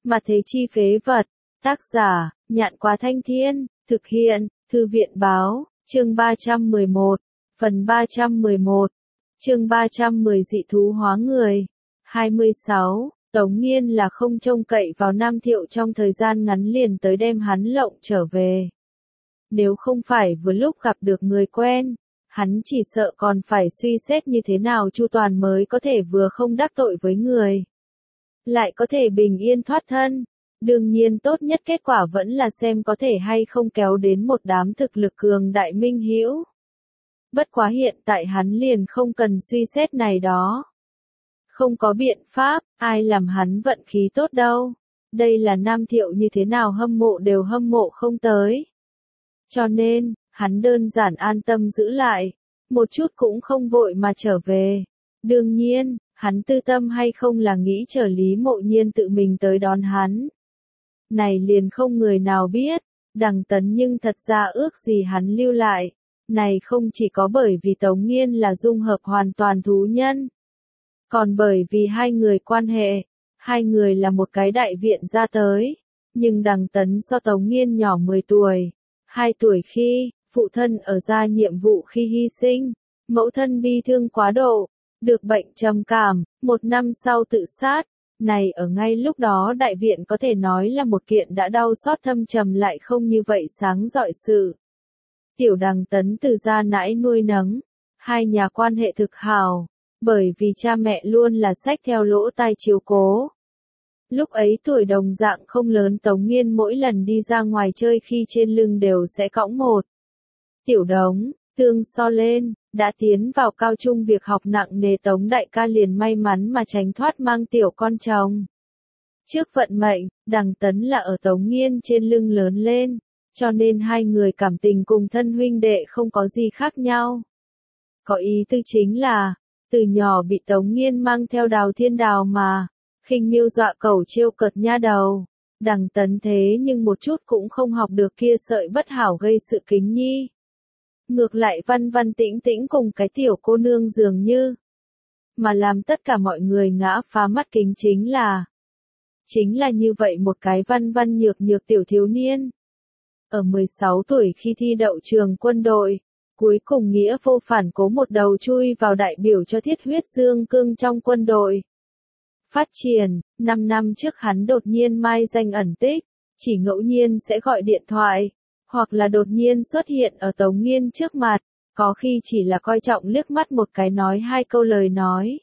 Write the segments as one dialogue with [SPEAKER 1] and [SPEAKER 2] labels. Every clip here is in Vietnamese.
[SPEAKER 1] Mà thế chi phế vật. Tác giả, Nhạn Quá Thanh Thiên, thực hiện, Thư viện báo, chương 311, phần 311, chương 310 dị thú hóa người. 26, Tống Nghiên là không trông cậy vào Nam Thiệu trong thời gian ngắn liền tới đem hắn lộng trở về. Nếu không phải vừa lúc gặp được người quen, hắn chỉ sợ còn phải suy xét như thế nào chu toàn mới có thể vừa không đắc tội với người, lại có thể bình yên thoát thân. Đương nhiên tốt nhất kết quả vẫn là xem có thể hay không kéo đến một đám thực lực cường đại minh hữu. Bất quá hiện tại hắn liền không cần suy xét này đó. Không có biện pháp, ai làm hắn vận khí tốt đâu. Đây là Nam Thiệu như thế nào hâm mộ đều hâm mộ không tới. Cho nên, hắn đơn giản an tâm giữ lại, một chút cũng không vội mà trở về. Đương nhiên, hắn tư tâm hay không là nghĩ chờ Lý Mộ Nhiên tự mình tới đón hắn. Này liền không người nào biết, Đằng Tấn nhưng thật ra ước gì hắn lưu lại. Này không chỉ có bởi vì Tống Nghiên là dung hợp hoàn toàn thú nhân, còn bởi vì hai người quan hệ, hai người là một cái đại viện ra tới. Nhưng Đằng Tấn so Tống Nghiên nhỏ 10 tuổi, 2 tuổi khi, phụ thân ở ra nhiệm vụ khi hy sinh, mẫu thân bi thương quá độ, được bệnh trầm cảm, 1 năm sau tự sát. Này ở ngay lúc đó đại viện có thể nói là một kiện đã đau xót thâm trầm lại không như vậy sáng rọi sự. Tiểu Đằng Tấn từ gia nãi nuôi nấng, hai nhà quan hệ thực hảo, bởi vì cha mẹ luôn là xách theo lỗ tai chiếu cố. Lúc ấy tuổi đồng dạng không lớn Tống Nghiên mỗi lần đi ra ngoài chơi khi trên lưng đều sẽ cõng một tiểu đống, tương so lên, đã tiến vào cao trung việc học nặng nề Tống đại ca liền may mắn mà tránh thoát mang tiểu con chồng. Trước vận mệnh, Đằng Tấn là ở Tống Nghiên trên lưng lớn lên, cho nên hai người cảm tình cùng thân huynh đệ không có gì khác nhau. Có ý tư chính là, từ nhỏ bị Tống Nghiên mang theo Đào Thiên Đào mà, khinh miêu dọa cẩu trêu cợt nha đầu. Đằng Tấn thế nhưng một chút cũng không học được kia sợi bất hảo gây sự kính nhi. Ngược lại văn văn tĩnh tĩnh cùng cái tiểu cô nương dường như. Mà làm tất cả mọi người ngã phá mắt kính chính là như vậy một cái văn văn nhược nhược tiểu thiếu niên. Ở 16 tuổi khi thi đậu trường quân đội, cuối cùng nghĩa vô phản cố một đầu chui vào đại biểu cho Thiết Huyết Dương Cương trong quân đội. Phát triển, 5 năm trước hắn đột nhiên mai danh ẩn tích, chỉ ngẫu nhiên sẽ gọi điện thoại, hoặc là đột nhiên xuất hiện ở Tống Nghiên trước mặt, có khi chỉ là coi trọng liếc mắt một cái nói 2 câu lời nói.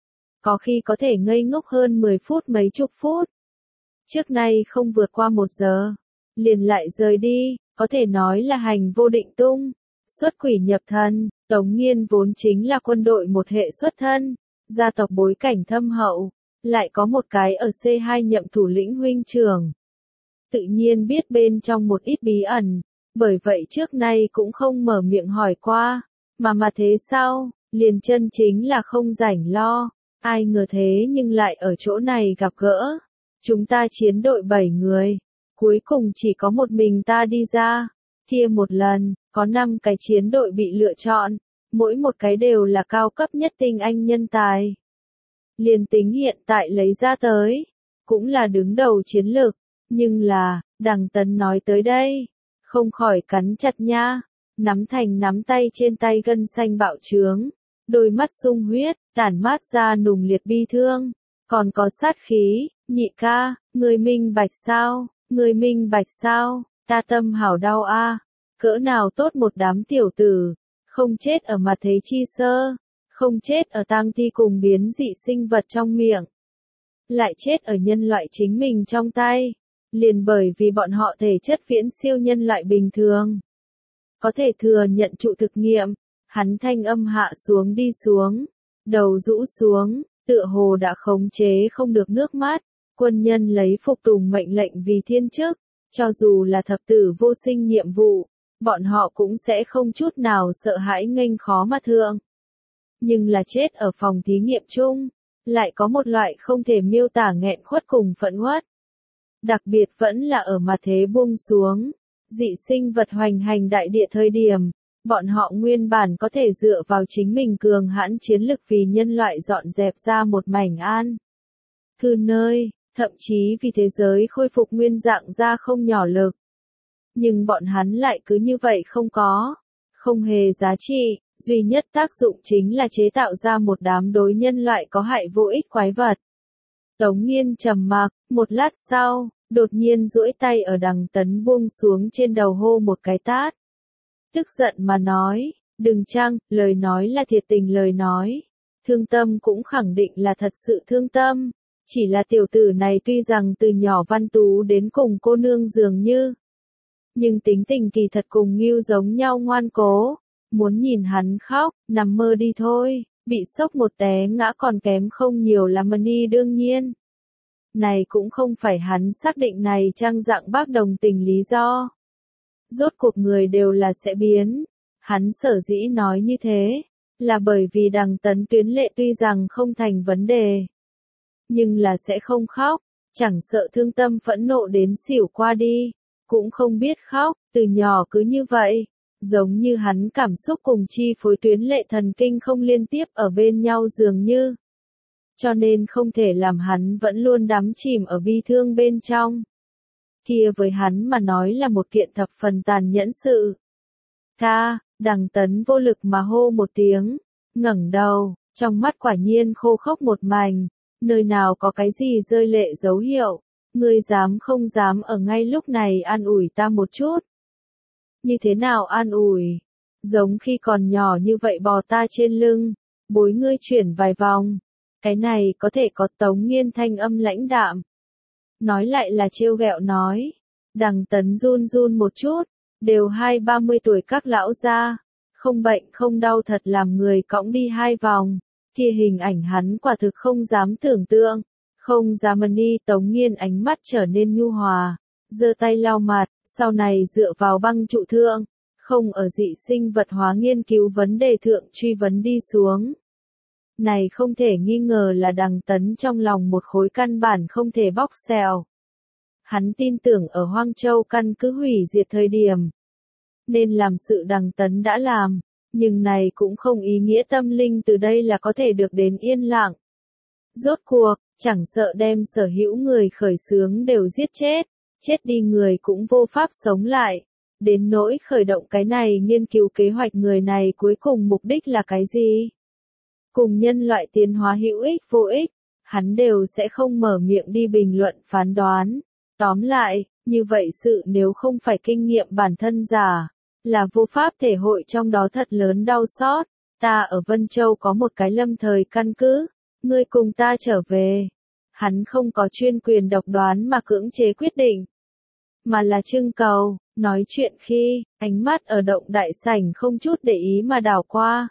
[SPEAKER 1] Có khi có thể ngây ngốc hơn 10 phút mấy chục phút. Trước nay không vượt qua 1 giờ, liền lại rời đi, có thể nói là hành vô định tung, xuất quỷ nhập thần. Tống Nghiên vốn chính là quân đội một hệ xuất thân, gia tộc bối cảnh thâm hậu, lại có một cái ở C2 nhậm thủ lĩnh huynh trưởng. Tự nhiên biết bên trong một ít bí ẩn, bởi vậy trước nay cũng không mở miệng hỏi qua, mà thế sao, liền chân chính là không rảnh lo, ai ngờ thế nhưng lại ở chỗ này gặp gỡ. Chúng ta chiến đội 7 người, cuối cùng chỉ có một mình ta đi ra, kia một lần, có 5 cái chiến đội bị lựa chọn, mỗi một cái đều là cao cấp nhất tinh anh nhân tài. Liền tính hiện tại lấy ra tới, cũng là đứng đầu chiến lược, nhưng là, Đằng Tấn nói tới đây, không khỏi cắn chặt nha, nắm thành nắm tay trên tay gân xanh bạo trướng, đôi mắt sung huyết, tản mát ra nùng liệt bi thương, còn có sát khí. Nhị ca, người minh bạch sao, người minh bạch sao, ta tâm hảo đau a, cỡ nào tốt một đám tiểu tử, không chết ở mặt thế chi sơ, không chết ở tang thi cùng biến dị sinh vật trong miệng, lại chết ở nhân loại chính mình trong tay, liền bởi vì bọn họ thể chất viễn siêu nhân loại bình thường. Có thể thừa nhận trụ thực nghiệm, hắn thanh âm hạ xuống đi xuống, đầu rũ xuống, tựa hồ đã khống chế không được nước mắt. Quân nhân lấy phục tùng mệnh lệnh vì thiên chức, cho dù là thập tử vô sinh nhiệm vụ, bọn họ cũng sẽ không chút nào sợ hãi nghênh khó mà thượng. Nhưng là chết ở phòng thí nghiệm chung, lại có một loại không thể miêu tả nghẹn khuất cùng phẫn uất. Đặc biệt vẫn là ở mặt thế buông xuống, dị sinh vật hoành hành đại địa thời điểm, bọn họ nguyên bản có thể dựa vào chính mình cường hãn chiến lực vì nhân loại dọn dẹp ra một mảnh an cư nơi. thậm chí vì thế giới khôi phục nguyên dạng ra không nhỏ lực. Nhưng bọn hắn lại cứ như vậy không hề giá trị, duy nhất tác dụng chính là chế tạo ra một đám đối nhân loại có hại vô ích quái vật. Tống Nghiên trầm mặc, một lát sau, đột nhiên duỗi tay ở Đằng Tấn buông xuống trên đầu hô một cái tát. Tức giận mà nói, đừng chăng, lời nói là thiệt tình lời nói. Thương tâm cũng khẳng định là thật sự thương tâm. Chỉ là tiểu tử này tuy rằng từ nhỏ văn tú đến cùng cô nương dường như. Nhưng tính tình kỳ thật cùng Ngưu giống nhau ngoan cố. Muốn nhìn hắn khóc, nằm mơ đi thôi, bị sốc một té ngã còn kém không nhiều là Mani đương nhiên. Này cũng không phải hắn xác định này trang dạng bác đồng tình lý do. Rốt cuộc người đều là sẽ biến. Hắn sở dĩ nói như thế, là bởi vì Đằng Tấn tuyến lệ tuy rằng không thành vấn đề. Nhưng là sẽ không khóc, chẳng sợ thương tâm phẫn nộ đến xỉu qua đi, cũng không biết khóc, từ nhỏ cứ như vậy. Giống như hắn cảm xúc cùng chi phối tuyến lệ thần kinh không liên tiếp ở bên nhau dường như. Cho nên không thể làm hắn vẫn luôn đắm chìm ở bi thương bên trong. Kia với hắn mà nói là một kiện thập phần tàn nhẫn sự. Ca, Đằng Tấn vô lực mà hô một tiếng, ngẩng đầu, trong mắt quả nhiên khô khốc một mảnh, nơi nào có cái gì rơi lệ dấu hiệu, ngươi dám không dám ở ngay lúc này an ủi ta một chút. Như thế nào an ủi? Giống khi còn nhỏ như vậy bò ta trên lưng, bối ngươi chuyển vài vòng. Cái này có thể có Tống Nghiên thanh âm lãnh đạm. Nói lại là trêu ghẹo nói. Đằng Tấn run run một chút, đều 20-30 tuổi các lão gia, không bệnh không đau thật làm người cõng đi 2 vòng. Kia hình ảnh hắn quả thực không dám tưởng tượng, không dám Mani. Tống Nghiên ánh mắt trở nên nhu hòa, giơ tay lau mặt, sau này dựa vào băng trụ thượng, không ở dị sinh vật hóa nghiên cứu vấn đề thượng truy vấn đi xuống. Này không thể nghi ngờ là Đằng Tấn trong lòng một khối căn bản không thể bóc xèo. Hắn tin tưởng ở Hoang Châu căn cứ hủy diệt thời điểm. Nên làm sự Đằng Tấn đã làm, nhưng này cũng không ý nghĩa tâm linh từ đây là có thể được đến yên lặng. Rốt cuộc, chẳng sợ đem sở hữu người khởi xướng đều giết chết đi người cũng vô pháp sống lại. Đến nỗi khởi động cái này nghiên cứu kế hoạch người này cuối cùng mục đích là cái gì? Cùng nhân loại tiến hóa hữu ích vô ích, hắn đều sẽ không mở miệng đi bình luận phán đoán. Tóm lại, như vậy sự nếu không phải kinh nghiệm bản thân giả, là vô pháp thể hội trong đó thật lớn đau xót. Ta ở Vân Châu có một cái lâm thời căn cứ, ngươi cùng ta trở về. Hắn không có chuyên quyền độc đoán mà cưỡng chế quyết định, mà là trưng cầu. Nói chuyện khi, ánh mắt ở động đại sảnh không chút để ý mà đảo qua.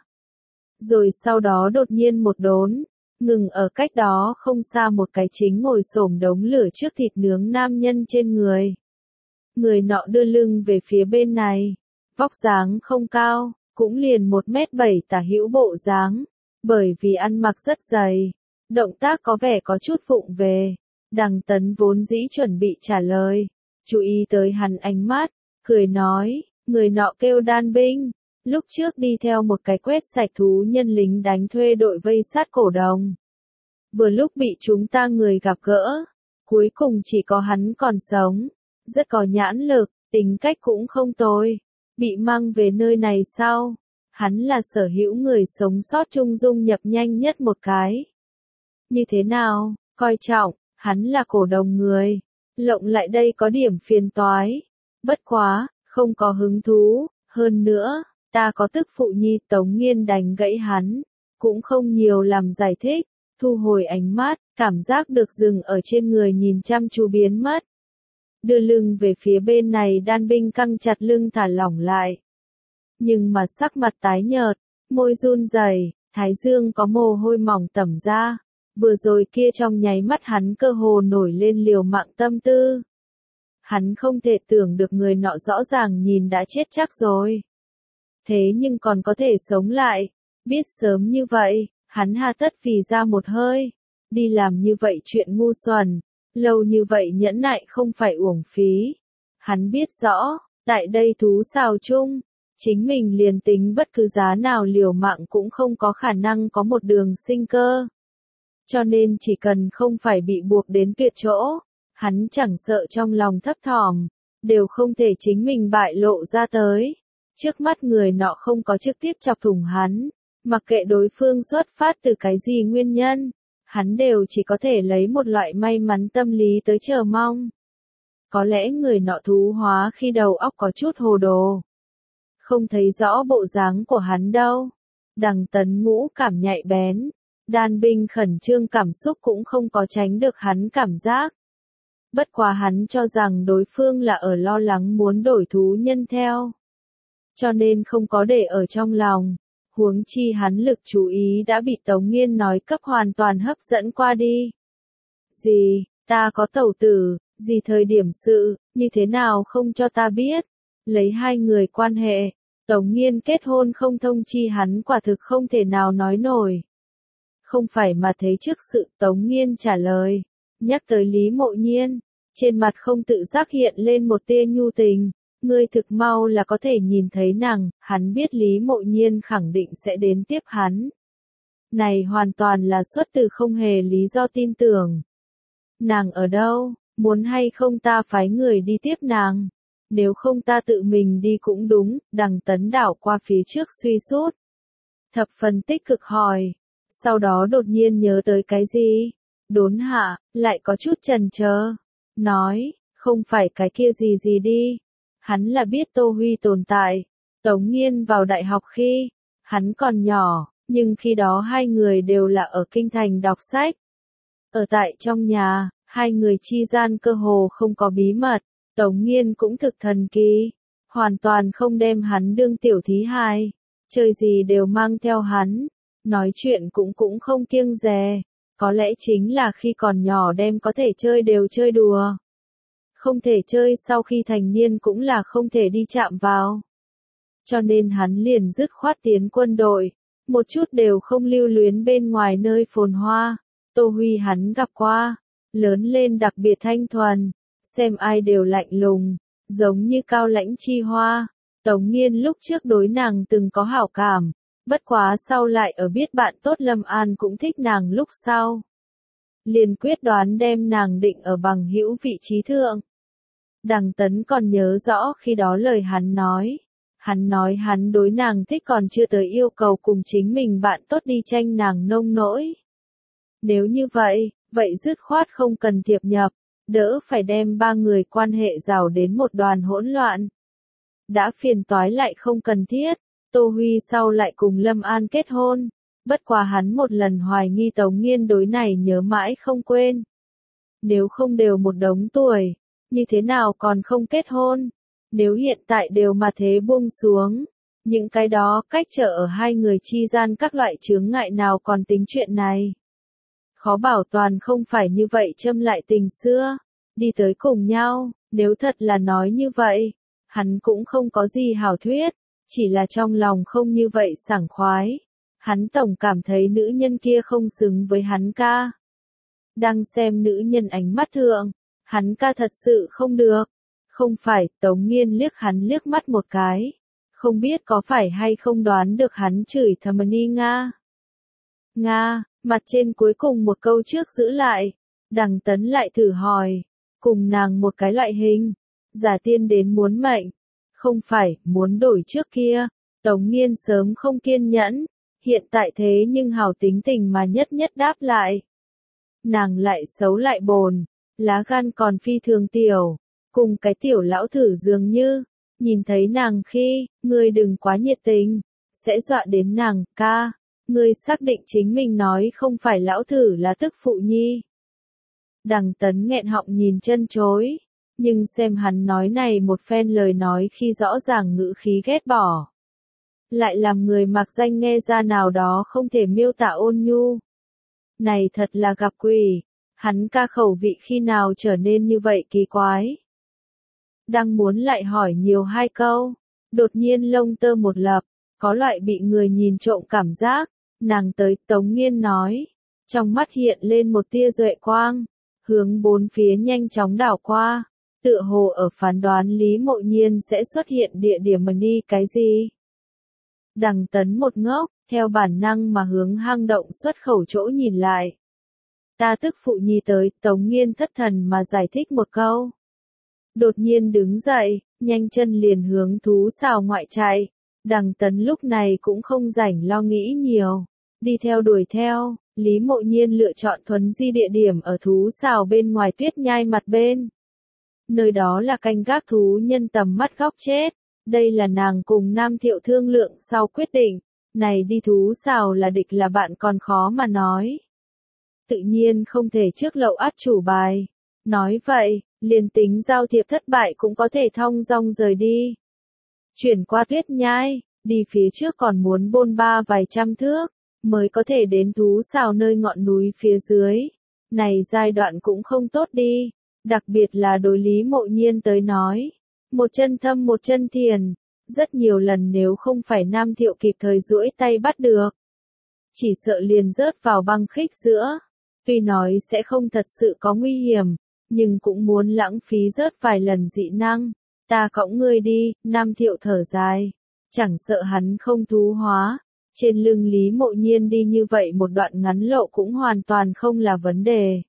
[SPEAKER 1] Rồi sau đó đột nhiên một đốn, ngừng ở cách đó không xa một cái chính ngồi xổm đống lửa trước thịt nướng nam nhân trên người. Người nọ đưa lưng về phía bên này, vóc dáng không cao, cũng liền 1m7 tả hữu bộ dáng, bởi vì ăn mặc rất dày, động tác có vẻ có chút vụng về. Đằng Tấn vốn dĩ chuẩn bị trả lời, chú ý tới hắn ánh mắt, cười nói, người nọ kêu Đan Binh, lúc trước đi theo một cái quét sạch thú nhân lính đánh thuê đội vây sát cổ đồng. Vừa lúc bị chúng ta người gặp gỡ, cuối cùng chỉ có hắn còn sống, rất có nhãn lực, tính cách cũng không tồi, bị mang về nơi này sau. Hắn là sở hữu người sống sót trung dung nhập nhanh nhất một cái. Như thế nào, coi trọng, hắn là cổ đồng người. Lộng lại đây có điểm phiền toái. Bất quá, không có hứng thú. Hơn nữa, ta có tức phụ nhi. Tống Nghiên đánh gãy hắn. Cũng không nhiều làm giải thích. Thu hồi ánh mắt, cảm giác được dừng ở trên người nhìn chăm chú biến mất. Đưa lưng về phía bên này Đan Binh căng chặt lưng thả lỏng lại. Nhưng mà sắc mặt tái nhợt, môi run rẩy, thái dương có mồ hôi mỏng tẩm ra. Vừa rồi kia trong nháy mắt hắn cơ hồ nổi lên liều mạng tâm tư. Hắn không thể tưởng được người nọ rõ ràng nhìn đã chết chắc rồi. Thế nhưng còn có thể sống lại. Biết sớm như vậy, hắn hà tất phì ra một hơi. Đi làm như vậy chuyện ngu xuẩn. Lâu như vậy nhẫn nại không phải uổng phí. Hắn biết rõ, tại đây thú xào chung, chính mình liền tính bất cứ giá nào liều mạng cũng không có khả năng có một đường sinh cơ. Cho nên chỉ cần không phải bị buộc đến tuyệt chỗ, hắn chẳng sợ trong lòng thấp thỏm, đều không thể chính mình bại lộ ra tới. Trước mắt người nọ không có trực tiếp chọc thủng hắn, mặc kệ đối phương xuất phát từ cái gì nguyên nhân, hắn đều chỉ có thể lấy một loại may mắn tâm lý tới chờ mong. Có lẽ người nọ thú hóa khi đầu óc có chút hồ đồ, không thấy rõ bộ dáng của hắn đâu. Đằng Tấn Ngũ cảm nhạy bén, đan binh khẩn trương cảm xúc cũng không có tránh được hắn cảm giác. Bất quá hắn cho rằng đối phương là ở lo lắng muốn đổi thú nhân theo, cho nên không có để ở trong lòng. Huống chi hắn lực chú ý đã bị Tống Nghiên nói cấp hoàn toàn hấp dẫn qua đi. Gì, ta có tẩu tử, gì thời điểm sự, như thế nào không cho ta biết. Lấy hai người quan hệ, Tống Nghiên kết hôn không thông chi hắn quả thực không thể nào nói nổi. Không phải mà thấy trước sự Tống Nghiên trả lời, nhắc tới Lý Mộ Nhiên, trên mặt không tự giác hiện lên một tia nhu tình. Ngươi thực mau là có thể nhìn thấy nàng, hắn biết Lý Mộ Nhiên khẳng định sẽ đến tiếp hắn. Này hoàn toàn là xuất từ không hề lý do tin tưởng. Nàng ở đâu, muốn hay không ta phái người đi tiếp nàng? Nếu không ta tự mình đi cũng đúng. Đằng Tấn đảo qua phía trước suy sút, thập phần tích cực hỏi, sau đó đột nhiên nhớ tới cái gì, đốn hạ, lại có chút chần chờ, nói, không phải cái kia gì gì đi. Hắn là biết Tô Huy tồn tại. Tống Nghiên vào đại học khi hắn còn nhỏ, nhưng khi đó hai người đều là ở kinh thành đọc sách. Ở tại trong nhà, hai người chi gian cơ hồ không có bí mật. Tống Nghiên cũng thực thần kỳ, hoàn toàn không đem hắn đương tiểu thí hài, chơi gì đều mang theo hắn, nói chuyện cũng không kiêng dè. Có lẽ chính là khi còn nhỏ đem có thể chơi đều chơi đùa. Không thể chơi sau khi thành niên cũng là không thể đi chạm vào. Cho nên hắn liền dứt khoát tiến quân đội, một chút đều không lưu luyến bên ngoài nơi phồn hoa. Tô Huy hắn gặp qua, lớn lên đặc biệt thanh thuần, xem ai đều lạnh lùng, giống như cao lãnh chi hoa. Tống Nghiên lúc trước đối nàng từng có hảo cảm, bất quá sau lại ở biết bạn tốt Lâm An cũng thích nàng lúc sau. Liền quyết đoán đem nàng định ở bằng hữu vị trí thượng. Đằng Tấn còn nhớ rõ khi đó lời hắn nói hắn đối nàng thích còn chưa tới yêu cầu cùng chính mình bạn tốt đi tranh nàng nông nỗi. Nếu như vậy, vậy dứt khoát không cần thiệp nhập, đỡ phải đem ba người quan hệ rào đến một đoàn hỗn loạn. Đã phiền toái lại không cần thiết, Tô Huy sau lại cùng Lâm An kết hôn, bất quá hắn một lần hoài nghi Tống Nghiên đối này nhớ mãi không quên. Nếu không đều một đống tuổi, như thế nào còn không kết hôn? Nếu hiện tại đều mà thế buông xuống, những cái đó cách trở ở hai người chi gian các loại chướng ngại nào còn tính chuyện này. Khó bảo toàn không phải như vậy châm lại tình xưa, đi tới cùng nhau, nếu thật là nói như vậy, hắn cũng không có gì hảo thuyết, chỉ là trong lòng không như vậy sảng khoái. Hắn tổng cảm thấy nữ nhân kia không xứng với hắn ca. Đang xem nữ nhân ánh mắt thượng, hắn ca thật sự không được. Không phải, Tống Nghiên liếc hắn liếc mắt một cái. Không biết có phải hay không đoán được hắn chửi thầm ni Nga. Nga, mặt trên cuối cùng một câu trước giữ lại. Đằng Tấn lại thử hỏi. Cùng nàng một cái loại hình. Giả tiên đến muốn mệnh. Không phải, muốn đổi trước kia. Tống Nghiên sớm không kiên nhẫn. Hiện tại thế nhưng hảo tính tình mà nhất nhất đáp lại. Nàng lại xấu lại bồn. Lá gan còn phi thường tiểu. Cùng cái tiểu lão thử dường như. Nhìn thấy nàng khi, ngươi đừng quá nhiệt tình. Sẽ dọa đến nàng, ca. Ngươi xác định chính mình nói không phải lão thử là tức phụ nhi. Đằng Tấn nghẹn họng nhìn chân chối. Nhưng xem hắn nói này một phen lời nói khi rõ ràng ngữ khí ghét bỏ. Lại làm người mặc danh nghe ra nào đó không thể miêu tả ôn nhu. Này thật là gặp quỷ. Hắn ca khẩu vị khi nào trở nên như vậy kỳ quái. Đang muốn lại hỏi nhiều hai câu. Đột nhiên lông tơ một lập. Có loại bị người nhìn trộm cảm giác. Nàng tới Tống Nghiên nói. Trong mắt hiện lên một tia duệ quang. Hướng bốn phía nhanh chóng đảo qua. Tựa hồ ở phán đoán Lý Mộ Nhiên sẽ xuất hiện địa điểm mà đi cái gì. Đằng Tấn một ngốc, theo bản năng mà hướng hang động xuất khẩu chỗ nhìn lại. Ta tức phụ nhi tới, Tống Nghiên thất thần mà giải thích một câu. Đột nhiên đứng dậy, nhanh chân liền hướng thú xào ngoại chạy. Đằng Tấn lúc này cũng không rảnh lo nghĩ nhiều. Đi theo đuổi theo, Lý Mộ Nhiên lựa chọn thuần di địa điểm ở thú xào bên ngoài Tuyết Nhai mặt bên. Nơi đó là canh gác thú nhân tầm mắt góc chết. Đây là nàng cùng Nam Thiệu thương lượng sau quyết định. Này đi thú xào là địch là bạn còn khó mà nói. Tự nhiên không thể trước lậu át chủ bài. Nói vậy, liền tính giao thiệp thất bại cũng có thể thong dong rời đi. Chuyển qua Tuyết Nhai, đi phía trước còn muốn bôn ba vài trăm thước, mới có thể đến thú xào nơi ngọn núi phía dưới. Này giai đoạn cũng không tốt đi, đặc biệt là đối Lý Mộ Nhiên tới nói. Một chân thâm một chân thiền, rất nhiều lần nếu không phải Nam Thiệu kịp thời duỗi tay bắt được. Chỉ sợ liền rớt vào băng khích giữa. Tuy nói sẽ không thật sự có nguy hiểm, nhưng cũng muốn lãng phí rớt vài lần dị năng. Ta cõng ngươi đi, Nam Thiệu thở dài. Chẳng sợ hắn không thú hóa. Trên lưng Lý Mộ Nhiên đi như vậy một đoạn ngắn lộ cũng hoàn toàn không là vấn đề.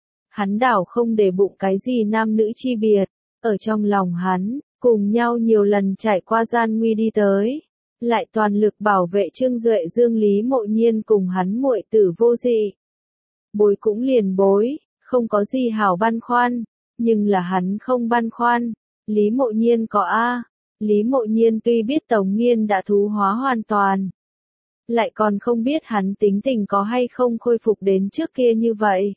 [SPEAKER 1] Hắn đảo không để bụng cái gì nam nữ chi biệt. Ở trong lòng hắn, cùng nhau nhiều lần trải qua gian nguy đi tới. Lại toàn lực bảo vệ Trương Duệ Dương Lý Mộ Nhiên cùng hắn muội tử vô dị. Bối cũng liền bối, không có gì hảo băn khoăn. Nhưng là hắn không băn khoăn. Lý Mộ Nhiên có a. Lý Mộ Nhiên tuy biết Tống Nghiên đã thú hóa hoàn toàn. Lại còn không biết hắn tính tình có hay không khôi phục đến trước kia như vậy.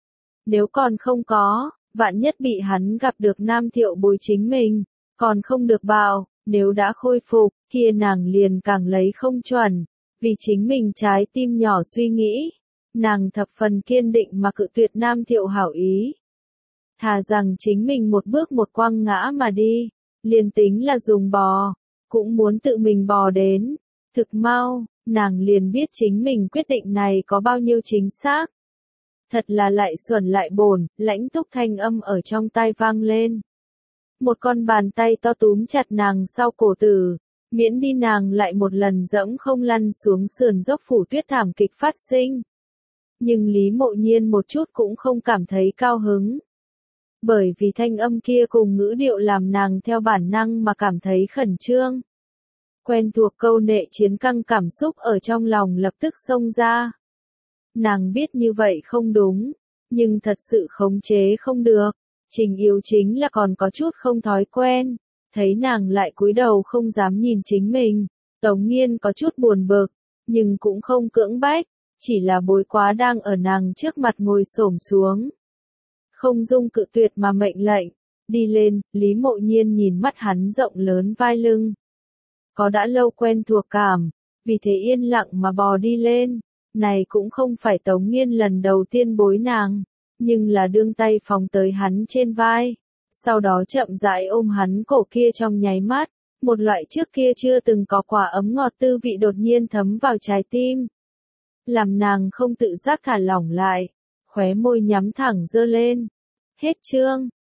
[SPEAKER 1] Nếu còn không có, vạn nhất bị hắn gặp được Nam Thiệu bồi chính mình, còn không được bảo, nếu đã khôi phục, kia nàng liền càng lấy không chuẩn, vì chính mình trái tim nhỏ suy nghĩ, nàng thập phần kiên định mà cự tuyệt Nam Thiệu hảo ý. Thà rằng chính mình một bước một quăng ngã mà đi, liền tính là dùng bò, cũng muốn tự mình bò đến. Thực mau, nàng liền biết chính mình quyết định này có bao nhiêu chính xác. Thật là lại xuẩn lại bổn, lãnh túc thanh âm ở trong tai vang lên. Một con bàn tay to túm chặt nàng sau cổ tử, miễn đi nàng lại một lần dẫm không lăn xuống sườn dốc phủ tuyết thảm kịch phát sinh. Nhưng Lý Mộ Nhiên một chút cũng không cảm thấy cao hứng. Bởi vì thanh âm kia cùng ngữ điệu làm nàng theo bản năng mà cảm thấy khẩn trương. Quen thuộc câu nệ chiến căng cảm xúc ở trong lòng lập tức xông ra. Nàng biết như vậy không đúng, nhưng thật sự khống chế không được. Trình yếu chính là còn có chút không thói quen. Thấy nàng lại cúi đầu không dám nhìn chính mình. Tống Nghiên có chút buồn bực, nhưng cũng không cưỡng bách. Chỉ là bối quá đang ở nàng trước mặt ngồi xổm xuống. Không dung cự tuyệt mà mệnh lệnh. Đi lên, Lý Mộ Nhiên nhìn mắt hắn rộng lớn vai lưng. Có đã lâu quen thuộc cảm, vì thế yên lặng mà bò đi lên. Này cũng không phải Tống Nghiên lần đầu tiên bối nàng, nhưng là đương tay phóng tới hắn trên vai. Sau đó chậm rãi ôm hắn cổ kia trong nháy mắt, một loại trước kia chưa từng có quả ấm ngọt tư vị đột nhiên thấm vào trái tim. Làm nàng không tự giác thả lỏng lại, khóe môi nhắm thẳng giơ lên. Hết chương.